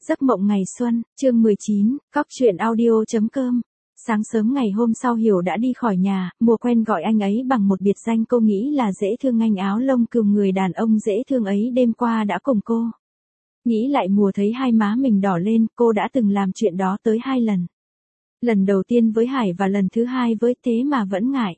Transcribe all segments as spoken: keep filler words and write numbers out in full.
Giấc mộng ngày xuân, chương mười chín, cóc truyện audio.com. Sáng sớm ngày hôm sau Hiểu đã đi khỏi nhà, Mùa quen gọi anh ấy bằng một biệt danh cô nghĩ là dễ thương, anh áo lông cừu người đàn ông dễ thương ấy đêm qua đã cùng cô. Nghĩ lại Mùa thấy hai má mình đỏ lên, cô đã từng làm chuyện đó tới hai lần. Lần đầu tiên với Hải và lần thứ hai với thế mà vẫn ngại.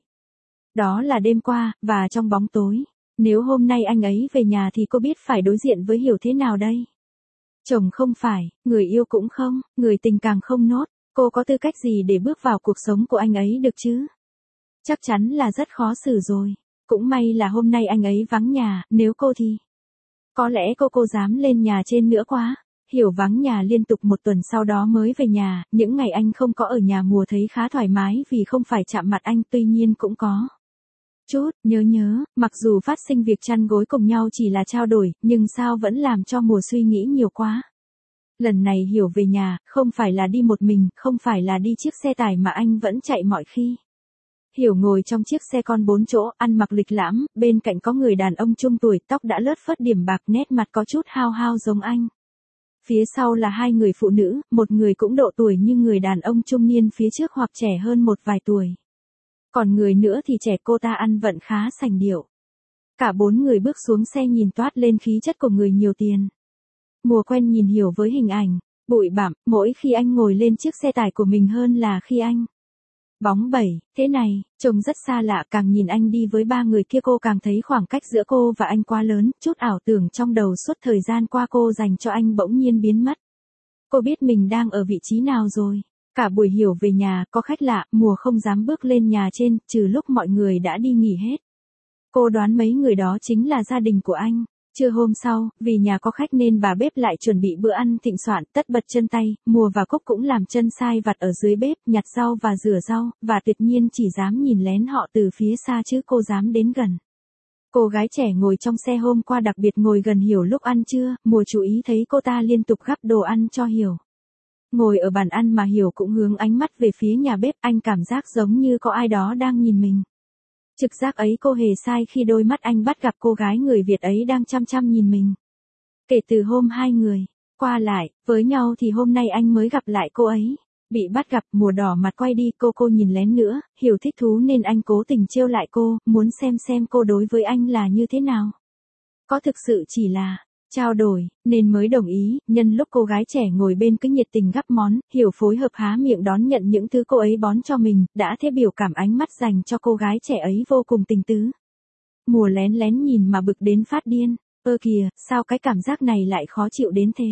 Đó là đêm qua, và trong bóng tối. Nếu hôm nay anh ấy về nhà thì cô biết phải đối diện với Hiểu thế nào đây? Chồng không phải, người yêu cũng không, người tình càng không nốt, cô có tư cách gì để bước vào cuộc sống của anh ấy được chứ? Chắc chắn là rất khó xử rồi. Cũng may là hôm nay anh ấy vắng nhà, nếu cô thì... Có lẽ cô cô dám lên nhà trên nữa quá. Hiểu vắng nhà liên tục một tuần sau đó mới về nhà, những ngày anh không có ở nhà Mùa thấy khá thoải mái vì không phải chạm mặt anh, tuy nhiên cũng có chút nhớ nhớ, mặc dù phát sinh việc chăn gối cùng nhau chỉ là trao đổi, nhưng sao vẫn làm cho Mùa suy nghĩ nhiều quá. Lần này Hiểu về nhà, không phải là đi một mình, không phải là đi chiếc xe tải mà anh vẫn chạy mọi khi. Hiểu ngồi trong chiếc xe con bốn chỗ, ăn mặc lịch lãm, bên cạnh có người đàn ông trung tuổi, tóc đã lớt phớt điểm bạc, nét mặt có chút hao hao giống anh. Phía sau là hai người phụ nữ, một người cũng độ tuổi như người đàn ông trung niên phía trước hoặc trẻ hơn một vài tuổi. Còn người nữa thì trẻ, cô ta ăn vận khá sành điệu. Cả bốn người bước xuống xe nhìn toát lên khí chất của người nhiều tiền. Mùa quen nhìn Hiểu với hình ảnh, bụi bặm, mỗi khi anh ngồi lên chiếc xe tải của mình hơn là khi anh bóng bẩy, thế này, trông rất xa lạ, càng nhìn anh đi với ba người kia cô càng thấy khoảng cách giữa cô và anh quá lớn, chút ảo tưởng trong đầu suốt thời gian qua cô dành cho anh bỗng nhiên biến mất. Cô biết mình đang ở vị trí nào rồi. Cả buổi Hiểu về nhà, có khách lạ, Mùa không dám bước lên nhà trên, trừ lúc mọi người đã đi nghỉ hết. Cô đoán mấy người đó chính là gia đình của anh. Trưa hôm sau, vì nhà có khách nên bà bếp lại chuẩn bị bữa ăn thịnh soạn, tất bật chân tay, Mùa và Cúc cũng làm chân sai vặt ở dưới bếp, nhặt rau và rửa rau, và tuyệt nhiên chỉ dám nhìn lén họ từ phía xa chứ cô dám đến gần. Cô gái trẻ ngồi trong xe hôm qua đặc biệt ngồi gần Hiểu lúc ăn trưa, Mùa chú ý thấy cô ta liên tục gắp đồ ăn cho Hiểu. Ngồi ở bàn ăn mà Hiểu cũng hướng ánh mắt về phía nhà bếp, anh cảm giác giống như có ai đó đang nhìn mình. Trực giác ấy cô hề sai khi đôi mắt anh bắt gặp cô gái người Việt ấy đang chăm chăm nhìn mình. Kể từ hôm hai người qua lại với nhau thì hôm nay anh mới gặp lại cô ấy. Bị bắt gặp, Mùa đỏ mặt quay đi, cô cô nhìn lén nữa, Hiểu thích thú nên anh cố tình trêu lại cô, muốn xem xem cô đối với anh là như thế nào. Có thực sự chỉ là trao đổi, nên mới đồng ý. Nhân lúc cô gái trẻ ngồi bên cứ nhiệt tình gắp món, Hiểu phối hợp há miệng đón nhận những thứ cô ấy bón cho mình, đã thế biểu cảm ánh mắt dành cho cô gái trẻ ấy vô cùng tình tứ. Mùa lén lén nhìn mà bực đến phát điên, ơ kìa, sao cái cảm giác này lại khó chịu đến thế?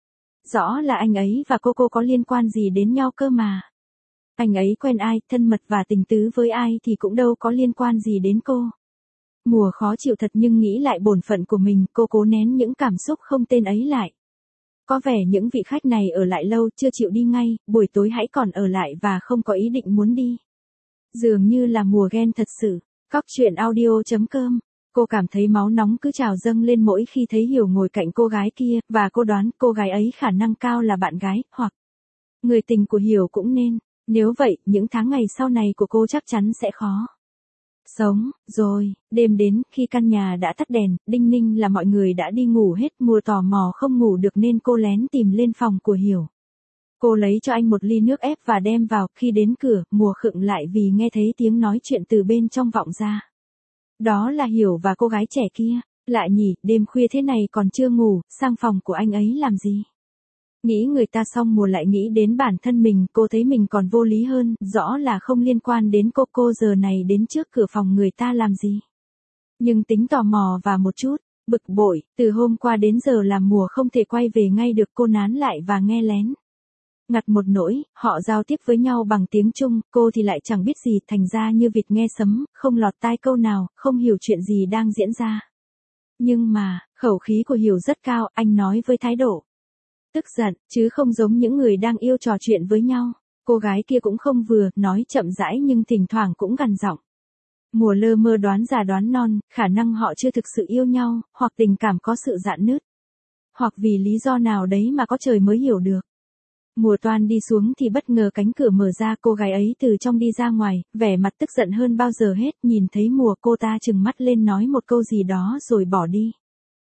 Rõ là anh ấy và cô cô có liên quan gì đến nhau cơ mà. Anh ấy quen ai, thân mật và tình tứ với ai thì cũng đâu có liên quan gì đến cô. Mùa khó chịu thật nhưng nghĩ lại bổn phận của mình, cô cố nén những cảm xúc không tên ấy lại. Có vẻ những vị khách này ở lại lâu, chưa chịu đi ngay, buổi tối hãy còn ở lại và không có ý định muốn đi. Dường như là Mùa ghen thật sự. Cóc truyện audio.com. Cô cảm thấy máu nóng cứ trào dâng lên mỗi khi thấy Hiểu ngồi cạnh cô gái kia, và cô đoán cô gái ấy khả năng cao là bạn gái, hoặc người tình của Hiểu cũng nên. Nếu vậy, những tháng ngày sau này của cô chắc chắn sẽ khó sống. Rồi, đêm đến, khi căn nhà đã tắt đèn, đinh ninh là mọi người đã đi ngủ hết, Mùa tò mò không ngủ được nên cô lén tìm lên phòng của Hiểu. Cô lấy cho anh một ly nước ép và đem vào, khi đến cửa, Mùa khựng lại vì nghe thấy tiếng nói chuyện từ bên trong vọng ra. Đó là Hiểu và cô gái trẻ kia. Lạ nhỉ, đêm khuya thế này còn chưa ngủ, sang phòng của anh ấy làm gì? Nghĩ người ta xong Mùa lại nghĩ đến bản thân mình, cô thấy mình còn vô lý hơn, rõ là không liên quan đến cô, cô giờ này đến trước cửa phòng người ta làm gì. Nhưng tính tò mò và một chút bực bội, từ hôm qua đến giờ làm Mùa không thể quay về ngay được, cô nán lại và nghe lén. Ngặt một nỗi, họ giao tiếp với nhau bằng tiếng Trung, cô thì lại chẳng biết gì, thành ra như vịt nghe sấm, không lọt tai câu nào, không hiểu chuyện gì đang diễn ra. Nhưng mà, khẩu khí của Hiểu rất cao, anh nói với thái độ tức giận, chứ không giống những người đang yêu trò chuyện với nhau. Cô gái kia cũng không vừa, nói chậm rãi nhưng thỉnh thoảng cũng gằn giọng. Mùa lơ mơ đoán già đoán non, khả năng họ chưa thực sự yêu nhau, hoặc tình cảm có sự rạn nứt, hoặc vì lý do nào đấy mà có trời mới hiểu được. Mùa toan đi xuống thì bất ngờ cánh cửa mở ra, cô gái ấy từ trong đi ra ngoài, vẻ mặt tức giận hơn bao giờ hết, nhìn thấy Mùa cô ta trừng mắt lên nói một câu gì đó rồi bỏ đi.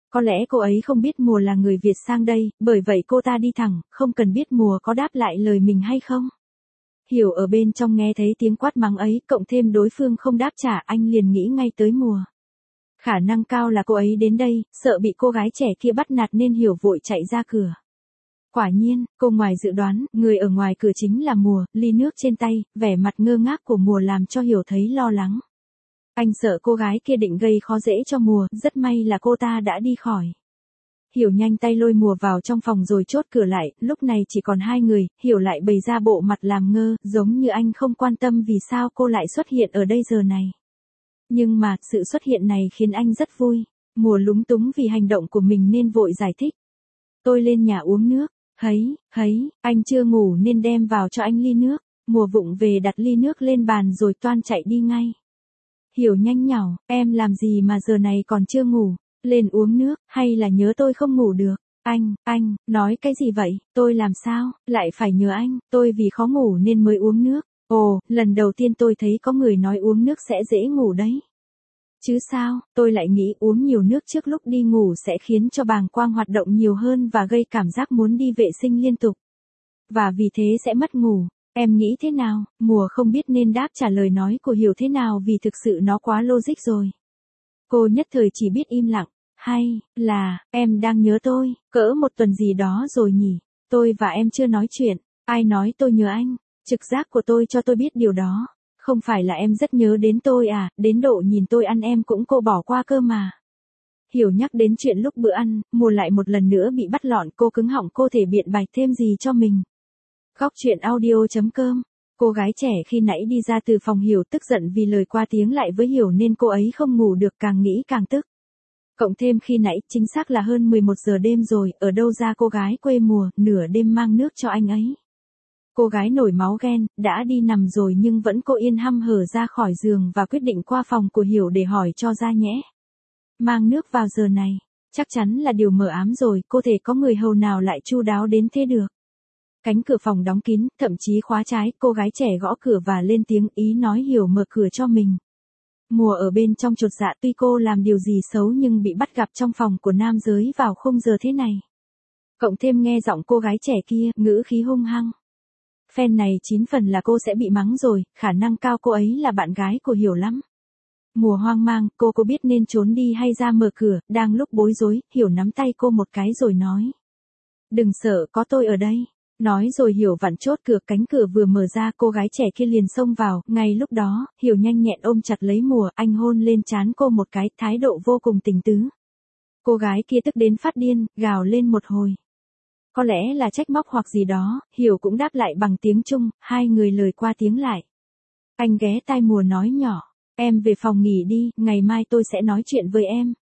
Có lẽ cô ấy không biết Mùa là người Việt sang đây, bởi vậy cô ta đi thẳng, không cần biết Mùa có đáp lại lời mình hay không. Hiểu ở bên trong nghe thấy tiếng quát mắng ấy, cộng thêm đối phương không đáp trả, anh liền nghĩ ngay tới Mùa. Khả năng cao là cô ấy đến đây, sợ bị cô gái trẻ kia bắt nạt nên Hiểu vội chạy ra cửa. Quả nhiên, cô ngoài dự đoán, người ở ngoài cửa chính là Mùa, ly nước trên tay, vẻ mặt ngơ ngác của Mùa làm cho Hiểu thấy lo lắng. Anh sợ cô gái kia định gây khó dễ cho Mùa, rất may là cô ta đã đi khỏi. Hiểu nhanh tay lôi Mùa vào trong phòng rồi chốt cửa lại, lúc này chỉ còn hai người, Hiểu lại bày ra bộ mặt làm ngơ, giống như anh không quan tâm vì sao cô lại xuất hiện ở đây giờ này. Nhưng mà, sự xuất hiện này khiến anh rất vui. Mùa lúng túng vì hành động của mình nên vội giải thích. Tôi lên nhà uống nước. Hấy, hấy, anh chưa ngủ nên đem vào cho anh ly nước. Mùa vụng về đặt ly nước lên bàn rồi toan chạy đi ngay. Hiểu nhanh nhảu, em làm gì mà giờ này còn chưa ngủ, lên uống nước, hay là nhớ tôi không ngủ được? Anh, anh, nói cái gì vậy, tôi làm sao, lại phải nhớ anh, tôi vì khó ngủ nên mới uống nước. Ồ, lần đầu tiên tôi thấy có người nói uống nước sẽ dễ ngủ đấy. Chứ sao, tôi lại nghĩ uống nhiều nước trước lúc đi ngủ sẽ khiến cho bàng quang hoạt động nhiều hơn và gây cảm giác muốn đi vệ sinh liên tục. Và vì thế sẽ mất ngủ. Em nghĩ thế nào? Mùa không biết nên đáp trả lời nói của Hiểu thế nào vì thực sự nó quá logic rồi. Cô nhất thời chỉ biết im lặng. Hay là, em đang nhớ tôi, cỡ một tuần gì đó rồi nhỉ? Tôi và em chưa nói chuyện. Ai nói tôi nhớ anh? Trực giác của tôi cho tôi biết điều đó. Không phải là em rất nhớ đến tôi à, đến độ nhìn tôi ăn em cũng cô bỏ qua cơ mà. Hiểu nhắc đến chuyện lúc bữa ăn, Mùa lại một lần nữa bị bắt lọn, cô cứng họng, cô thể biện bạch thêm gì cho mình. Góc truyện audio chấm com. Cô gái trẻ khi nãy đi ra từ phòng Hiểu tức giận vì lời qua tiếng lại với Hiểu nên cô ấy không ngủ được, càng nghĩ càng tức. Cộng thêm khi nãy, chính xác là hơn mười một giờ đêm rồi, ở đâu ra cô gái quê Mùa, nửa đêm mang nước cho anh ấy. Cô gái nổi máu ghen, đã đi nằm rồi nhưng vẫn cô yên hăm hở ra khỏi giường và quyết định qua phòng của Hiểu để hỏi cho ra nhẽ. Mang nước vào giờ này, chắc chắn là điều mờ ám rồi, cô thể có người hầu nào lại chu đáo đến thế được. Cánh cửa phòng đóng kín, thậm chí khóa trái, cô gái trẻ gõ cửa và lên tiếng ý nói Hiểu mở cửa cho mình. Mùa ở bên trong chột dạ, tuy cô làm điều gì xấu nhưng bị bắt gặp trong phòng của nam giới vào khung giờ thế này. Cộng thêm nghe giọng cô gái trẻ kia, ngữ khí hung hăng. Phen này chín phần là cô sẽ bị mắng rồi, khả năng cao cô ấy là bạn gái của Hiểu lắm. Mùa hoang mang, cô có biết nên trốn đi hay ra mở cửa, đang lúc bối rối, Hiểu nắm tay cô một cái rồi nói. Đừng sợ, có tôi ở đây. Nói rồi Hiểu vặn chốt cửa, cánh cửa vừa mở ra cô gái trẻ kia liền xông vào, ngay lúc đó, Hiểu nhanh nhẹn ôm chặt lấy Mùa, anh hôn lên trán cô một cái, thái độ vô cùng tình tứ. Cô gái kia tức đến phát điên, gào lên một hồi. Có lẽ là trách móc hoặc gì đó, Hiểu cũng đáp lại bằng tiếng Trung, hai người lời qua tiếng lại. Anh ghé tai Mùa nói nhỏ, em về phòng nghỉ đi, ngày mai tôi sẽ nói chuyện với em.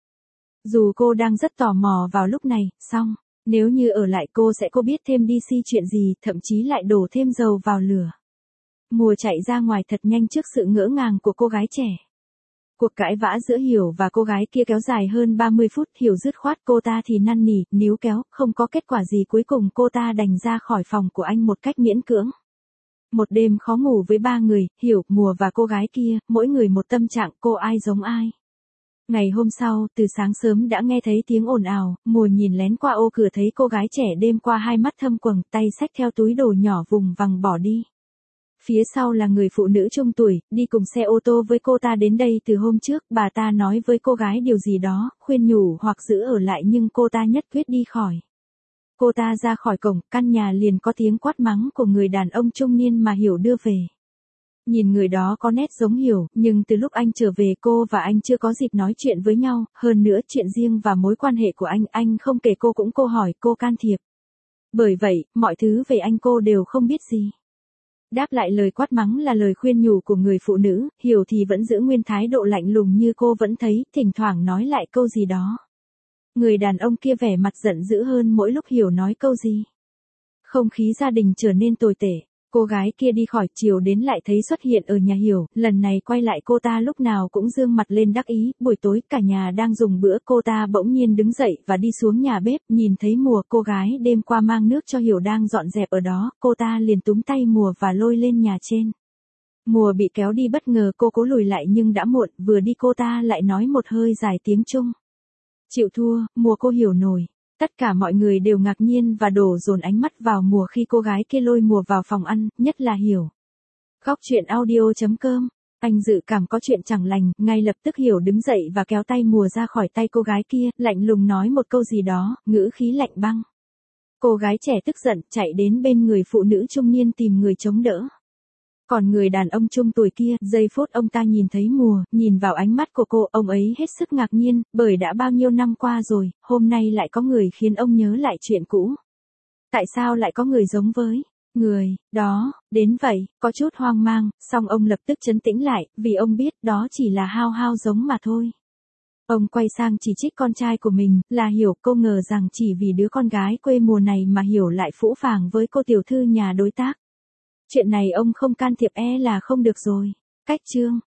Dù cô đang rất tò mò vào lúc này, xong, nếu như ở lại cô sẽ cô biết thêm đi si chuyện gì, thậm chí lại đổ thêm dầu vào lửa. Mùa chạy ra ngoài thật nhanh trước sự ngỡ ngàng của cô gái trẻ. Cuộc cãi vã giữa Hiểu và cô gái kia kéo dài hơn ba mươi phút, Hiểu dứt khoát, cô ta thì năn nỉ, níu kéo, không có kết quả gì, cuối cùng cô ta đành ra khỏi phòng của anh một cách miễn cưỡng. Một đêm khó ngủ với ba người, Hiểu, Mùa và cô gái kia, mỗi người một tâm trạng, cô ai giống ai. Ngày hôm sau, từ sáng sớm đã nghe thấy tiếng ồn ào, Mùa nhìn lén qua ô cửa thấy cô gái trẻ đêm qua hai mắt thâm quầng, tay xách theo túi đồ nhỏ vùng vằng bỏ đi. Phía sau là người phụ nữ trung tuổi, đi cùng xe ô tô với cô ta đến đây từ hôm trước, bà ta nói với cô gái điều gì đó, khuyên nhủ hoặc giữ ở lại nhưng cô ta nhất quyết đi khỏi. Cô ta ra khỏi cổng, căn nhà liền có tiếng quát mắng của người đàn ông trung niên mà Hiểu đưa về. Nhìn người đó có nét giống Hiểu, nhưng từ lúc anh trở về cô và anh chưa có dịp nói chuyện với nhau, hơn nữa chuyện riêng và mối quan hệ của anh, anh không kể cô cũng cô hỏi, cô can thiệp. Bởi vậy, mọi thứ về anh cô đều không biết gì. Đáp lại lời quát mắng là lời khuyên nhủ của người phụ nữ, Hiểu thì vẫn giữ nguyên thái độ lạnh lùng như cô vẫn thấy, thỉnh thoảng nói lại câu gì đó. Người đàn ông kia vẻ mặt giận dữ hơn mỗi lúc Hiểu nói câu gì. Không khí gia đình trở nên tồi tệ. Cô gái kia đi khỏi, chiều đến lại thấy xuất hiện ở nhà Hiểu, lần này quay lại cô ta lúc nào cũng dương mặt lên đắc ý, buổi tối cả nhà đang dùng bữa, cô ta bỗng nhiên đứng dậy và đi xuống nhà bếp, nhìn thấy Mùa, cô gái đêm qua mang nước cho Hiểu đang dọn dẹp ở đó, cô ta liền túm tay Mùa và lôi lên nhà trên. Mùa bị kéo đi bất ngờ, cô cố lùi lại nhưng đã muộn, vừa đi cô ta lại nói một hơi dài tiếng Trung. Chịu thua, mùa cô hiểu nổi. Tất cả mọi người đều ngạc nhiên và đổ dồn ánh mắt vào mùa khi cô gái kia lôi mùa vào phòng ăn, nhất là hiểu. Góc truyện audio.com. Anh dự cảm có chuyện chẳng lành, ngay lập tức hiểu đứng dậy và kéo tay mùa ra khỏi tay cô gái kia, lạnh lùng nói một câu gì đó, ngữ khí lạnh băng. Cô gái trẻ tức giận, chạy đến bên người phụ nữ trung niên tìm người chống đỡ. Còn người đàn ông trung tuổi kia, giây phút ông ta nhìn thấy mùa, nhìn vào ánh mắt của cô, ông ấy hết sức ngạc nhiên, bởi đã bao nhiêu năm qua rồi, hôm nay lại có người khiến ông nhớ lại chuyện cũ. Tại sao lại có người giống với người đó, đến vậy, có chút hoang mang, song ông lập tức trấn tĩnh lại, vì ông biết đó chỉ là hao hao giống mà thôi. Ông quay sang chỉ trích con trai của mình, là Hiểu, cô ngờ rằng chỉ vì đứa con gái quê mùa này mà Hiểu lại phũ phàng với cô tiểu thư nhà đối tác. Chuyện này ông không can thiệp e là không được rồi. Cách chương